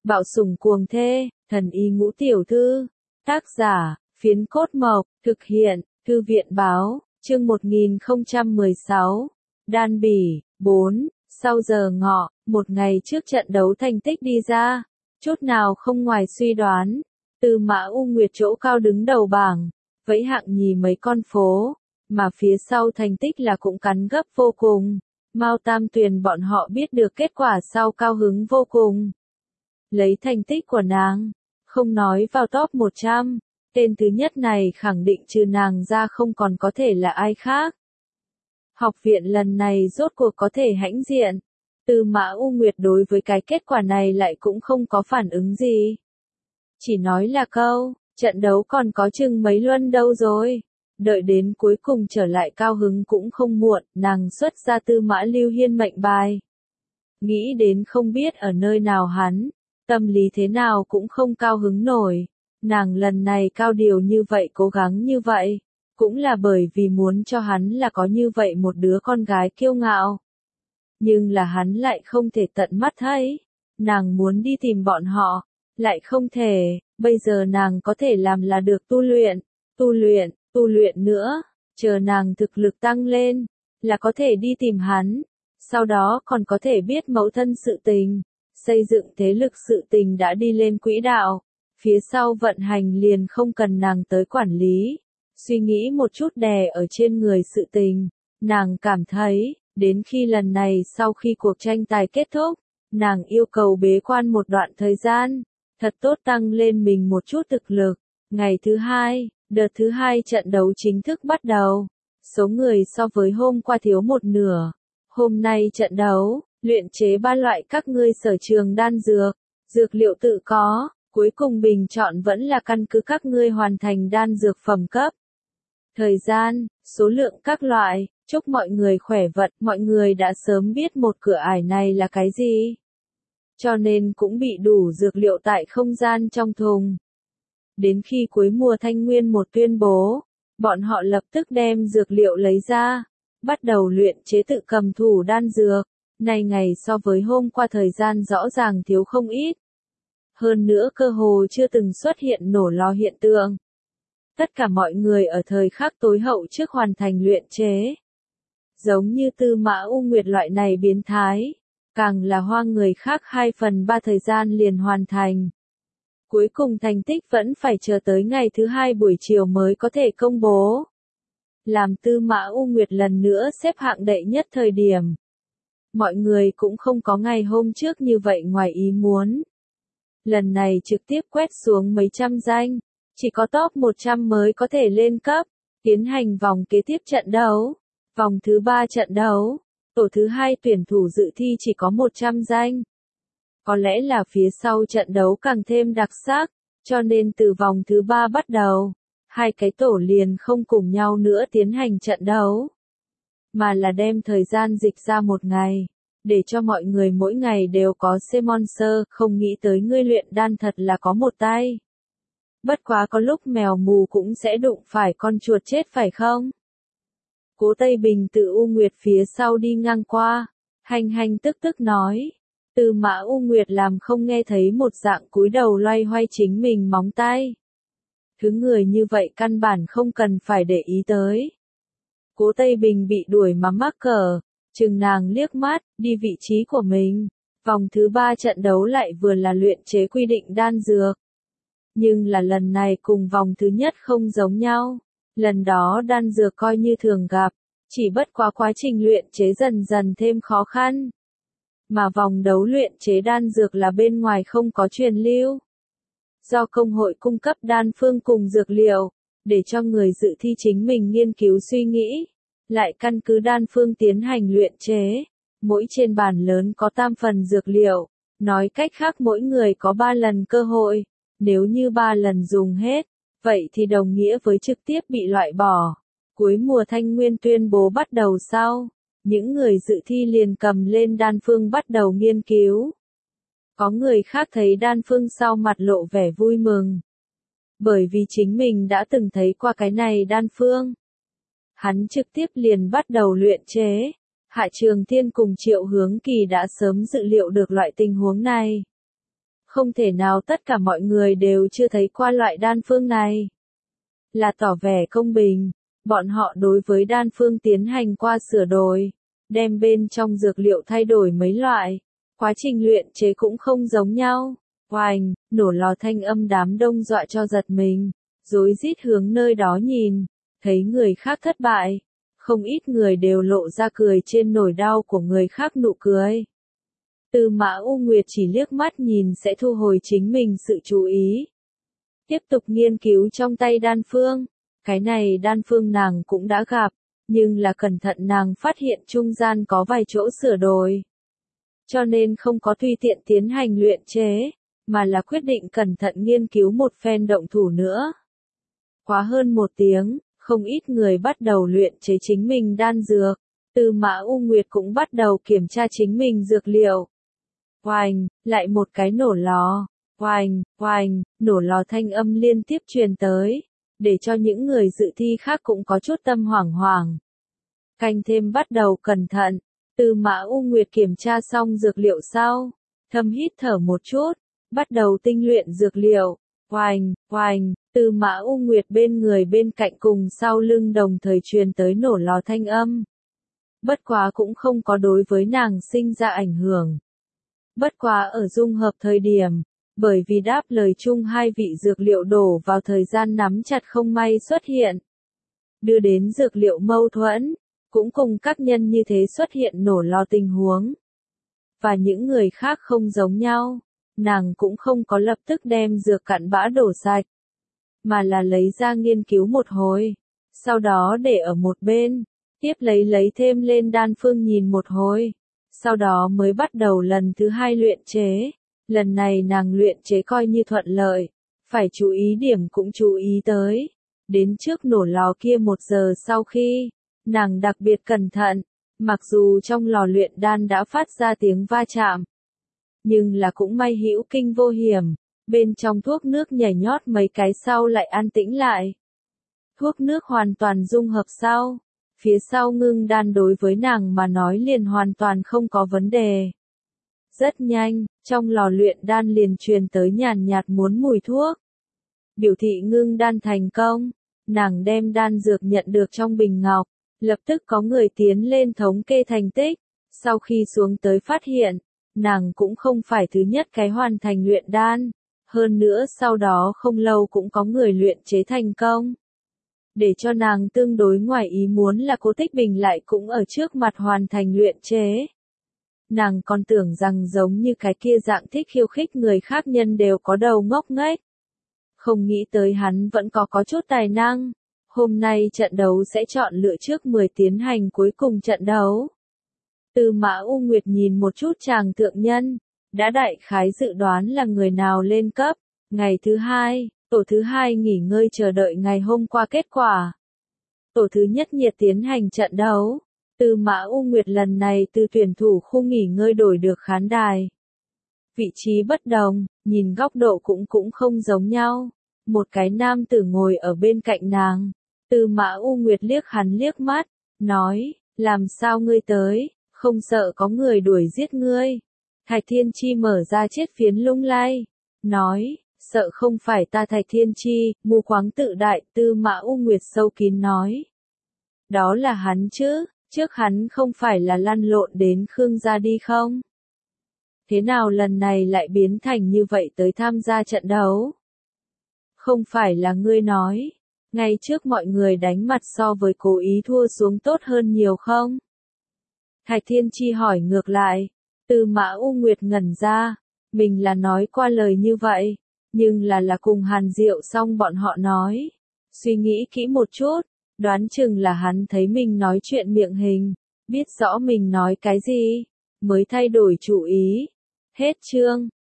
Bạo sủng cuồng thê, thần y ngũ tiểu thư. Tác giả, Phiến Cốt Mộc, thực hiện, Thư viện báo, chương 1016. Đan bỉ, 4, sau giờ ngọ, một ngày trước trận đấu thành tích đi ra, chút nào không ngoài suy đoán. Tư Mã U Nguyệt chỗ cao đứng đầu bảng, vẫy hạng nhì mấy con phố, mà phía sau thành tích là cũng cắn gấp vô cùng. Mao Tam Tuyền bọn họ biết được kết quả sau cao hứng vô cùng. Lấy thành tích của nàng, không nói vào top 100, tên thứ nhất này khẳng định trừ nàng ra không còn có thể là ai khác. Học viện lần này rốt cuộc có thể hãnh diện. Tư Mã U Nguyệt đối với cái kết quả này lại cũng không có phản ứng gì. Chỉ nói là câu, trận đấu còn có chừng mấy luân đâu rồi. Đợi đến cuối cùng trở lại cao hứng cũng không muộn, nàng xuất ra Tư Mã Lưu Hiên mệnh bài. Nghĩ đến không biết ở nơi nào hắn, tâm lý thế nào cũng không cao hứng nổi. Nàng lần này cao điều như vậy cố gắng như vậy, cũng là bởi vì muốn cho hắn là có như vậy một đứa con gái kiêu ngạo. Nhưng là hắn lại không thể tận mắt thấy, nàng muốn đi tìm bọn họ, lại không thể, bây giờ nàng có thể làm là được tu luyện nữa, chờ nàng thực lực tăng lên, là có thể đi tìm hắn, sau đó còn có thể biết mẫu thân sự tình, xây dựng thế lực sự tình đã đi lên quỹ đạo, phía sau vận hành liền không cần nàng tới quản lý, suy nghĩ một chút đè ở trên người sự tình, nàng cảm thấy, đến khi lần này sau khi cuộc tranh tài kết thúc, nàng yêu cầu bế quan một đoạn thời gian, thật tốt tăng lên mình một chút thực lực. Ngày thứ hai, đợt thứ hai trận đấu chính thức bắt đầu. Số người so với hôm qua thiếu một nửa. Hôm nay trận đấu, luyện chế 3 loại các ngươi sở trường đan dược, dược liệu tự có, cuối cùng bình chọn vẫn là căn cứ các ngươi hoàn thành đan dược phẩm cấp. Thời gian, số lượng các loại, chúc mọi người khỏe vận, mọi người đã sớm biết một cửa ải này là cái gì. Cho nên cũng bị đủ dược liệu tại không gian trong thùng. Đến khi cuối mùa Thanh Nguyên một tuyên bố, bọn họ lập tức đem dược liệu lấy ra, bắt đầu luyện chế tự cầm thủ đan dược. Này ngày so với hôm qua thời gian rõ ràng thiếu không ít. Hơn nữa cơ hồ chưa từng xuất hiện nổ lò hiện tượng. Tất cả mọi người ở thời khắc tối hậu trước hoàn thành luyện chế. Giống như Tư Mã U Nguyệt loại này biến thái, càng là hoa người khác 2/3 thời gian liền hoàn thành. Cuối cùng thành tích vẫn phải chờ tới ngày thứ hai buổi chiều mới có thể công bố. Làm Tư Mã U Nguyệt lần nữa xếp hạng đệ nhất thời điểm. Mọi người cũng không có ngày hôm trước như vậy ngoài ý muốn. Lần này trực tiếp quét xuống mấy trăm danh, chỉ có top 100 mới có thể lên cấp, tiến hành vòng kế tiếp trận đấu. Vòng thứ 3 trận đấu, tổ thứ 2 tuyển thủ dự thi chỉ có 100 danh. Có lẽ là phía sau trận đấu càng thêm đặc sắc, cho nên từ vòng thứ 3 bắt đầu, hai cái tổ liền không cùng nhau nữa tiến hành trận đấu, mà là đem thời gian dịch ra một ngày, để cho mọi người mỗi ngày đều có C-Monster, không nghĩ tới ngươi luyện đan thật là có một tay. Bất quá có lúc mèo mù cũng sẽ đụng phải con chuột chết phải không? Cố Tây Bình từ U Nguyệt phía sau đi ngang qua, hành tức nói. Tư Mã U Nguyệt làm không nghe thấy một dạng cúi đầu loay hoay chính mình móng tay. Thứ người như vậy căn bản không cần phải để ý tới. Cố Tây Bình bị đuổi mà mắc cờ, chừng nàng liếc mắt, đi vị trí của mình. Vòng thứ 3 trận đấu lại vừa là luyện chế quy định đan dược. Nhưng là lần này cùng vòng thứ nhất không giống nhau. Lần đó đan dược coi như thường gặp, chỉ bất quá quá trình luyện chế dần dần thêm khó khăn. Mà vòng đấu luyện chế đan dược là bên ngoài không có truyền lưu. Do công hội cung cấp đan phương cùng dược liệu, để cho người dự thi chính mình nghiên cứu suy nghĩ, lại căn cứ đan phương tiến hành luyện chế. Mỗi trên bàn lớn có tam phần dược liệu, nói cách khác mỗi người có 3 lần cơ hội, nếu như 3 lần dùng hết, vậy thì đồng nghĩa với trực tiếp bị loại bỏ. Cuối mùa Thanh Nguyên tuyên bố bắt đầu sau. Những người dự thi liền cầm lên đan phương bắt đầu nghiên cứu. Có người khác thấy đan phương sau mặt lộ vẻ vui mừng. Bởi vì chính mình đã từng thấy qua cái này đan phương. Hắn trực tiếp liền bắt đầu luyện chế. Hạ Trường Thiên cùng Triệu Hướng Kỳ đã sớm dự liệu được loại tình huống này. Không thể nào tất cả mọi người đều chưa thấy qua loại đan phương này. Là tỏ vẻ công bình, bọn họ đối với đan phương tiến hành qua sửa đổi, đem bên trong dược liệu thay đổi mấy loại. Quá trình luyện chế cũng không giống nhau. Oành, nổ lò thanh âm đám đông dọa cho giật mình, rối rít hướng nơi đó nhìn, thấy người khác thất bại. Không ít người đều lộ ra cười trên nỗi đau của người khác nụ cười. Tư Mã U Nguyệt chỉ liếc mắt nhìn sẽ thu hồi chính mình sự chú ý. Tiếp tục nghiên cứu trong tay đan phương. Cái này đan phương nàng cũng đã gặp, nhưng là cẩn thận nàng phát hiện trung gian có vài chỗ sửa đổi. Cho nên không có tùy tiện tiến hành luyện chế, mà là quyết định cẩn thận nghiên cứu một phen động thủ nữa. Quá hơn 1 tiếng, không ít người bắt đầu luyện chế chính mình đan dược. Tư Mã U Nguyệt cũng bắt đầu kiểm tra chính mình dược liệu. Oành, lại một cái nổ lò. Oành, oành, nổ lò thanh âm liên tiếp truyền tới, để cho những người dự thi khác cũng có chút tâm hoảng hoảng. Canh thêm bắt đầu cẩn thận. Tư Mã U Nguyệt kiểm tra xong dược liệu sau, thầm hít thở một chút, bắt đầu tinh luyện dược liệu. Oành, oành, Tư Mã U Nguyệt bên người bên cạnh cùng sau lưng đồng thời truyền tới nổ lò thanh âm. Bất quá cũng không có đối với nàng sinh ra ảnh hưởng. Bất quá ở dung hợp thời điểm, bởi vì đáp lời chung hai vị dược liệu đổ vào thời gian nắm chặt không may xuất hiện, đưa đến dược liệu mâu thuẫn, cũng cùng các nhân như thế xuất hiện nổ lò tình huống. Và những người khác không giống nhau, nàng cũng không có lập tức đem dược cặn bã đổ sạch, mà là lấy ra nghiên cứu một hồi, sau đó để ở một bên, tiếp lấy thêm lên đan phương nhìn một hồi, sau đó mới bắt đầu lần thứ 2 luyện chế. Lần này nàng luyện chế coi như thuận lợi, phải chú ý điểm cũng chú ý tới. Đến trước nổ lò kia 1 giờ sau khi, nàng đặc biệt cẩn thận, mặc dù trong lò luyện đan đã phát ra tiếng va chạm, nhưng là cũng may hữu kinh vô hiểm, bên trong thuốc nước nhảy nhót mấy cái sau lại an tĩnh lại. Thuốc nước hoàn toàn dung hợp sau, phía sau ngưng đan đối với nàng mà nói liền hoàn toàn không có vấn đề. Rất nhanh, trong lò luyện đan liền truyền tới nhàn nhạt muốn mùi thuốc. Biểu thị ngưng đan thành công, nàng đem đan dược nhận được trong bình ngọc, lập tức có người tiến lên thống kê thành tích, sau khi xuống tới phát hiện, nàng cũng không phải thứ nhất cái hoàn thành luyện đan, hơn nữa sau đó không lâu cũng có người luyện chế thành công. Để cho nàng tương đối ngoài ý muốn là Cố Tích Bình lại cũng ở trước mặt hoàn thành luyện chế. Nàng còn tưởng rằng giống như cái kia dạng thích khiêu khích người khác nhân đều có đầu ngốc nghếch. Không nghĩ tới hắn vẫn có chút tài năng. Hôm nay trận đấu sẽ chọn lựa trước 10 tiến hành cuối cùng trận đấu. Tư Mã U Nguyệt nhìn một chút chàng thượng nhân, đã đại khái dự đoán là người nào lên cấp. Ngày thứ 2, tổ thứ 2 nghỉ ngơi chờ đợi ngày hôm qua kết quả. Tổ thứ nhất nhiệt tiến hành trận đấu. Tư Mã U Nguyệt lần này từ tuyển thủ khu nghỉ ngơi đổi được khán đài. Vị trí bất đồng, nhìn góc độ cũng không giống nhau. Một cái nam tử ngồi ở bên cạnh nàng. Tư Mã U Nguyệt liếc hắn liếc mắt, nói, làm sao ngươi tới, không sợ có người đuổi giết ngươi. Thạch Thiên Chi mở ra chiếc phiến lung lay, nói, sợ không phải ta Thạch Thiên Chi, mù quáng tự đại. Tư Mã U Nguyệt sâu kín nói. Đó là hắn chứ. Trước hắn không phải là lăn lộn đến Khương gia đi không? Thế nào lần này lại biến thành như vậy tới tham gia trận đấu? Không phải là ngươi nói, ngay trước mọi người đánh mặt so với cố ý thua xuống tốt hơn nhiều không? Thạch Thiên Chi hỏi ngược lại, Tư Mã U Nguyệt ngẩn ra, mình là nói qua lời như vậy, nhưng là cùng Hàn Diệu xong bọn họ nói. Suy nghĩ kỹ một chút. Đoán chừng là hắn thấy mình nói chuyện miệng hình, biết rõ mình nói cái gì, mới thay đổi chủ ý. Hết chương.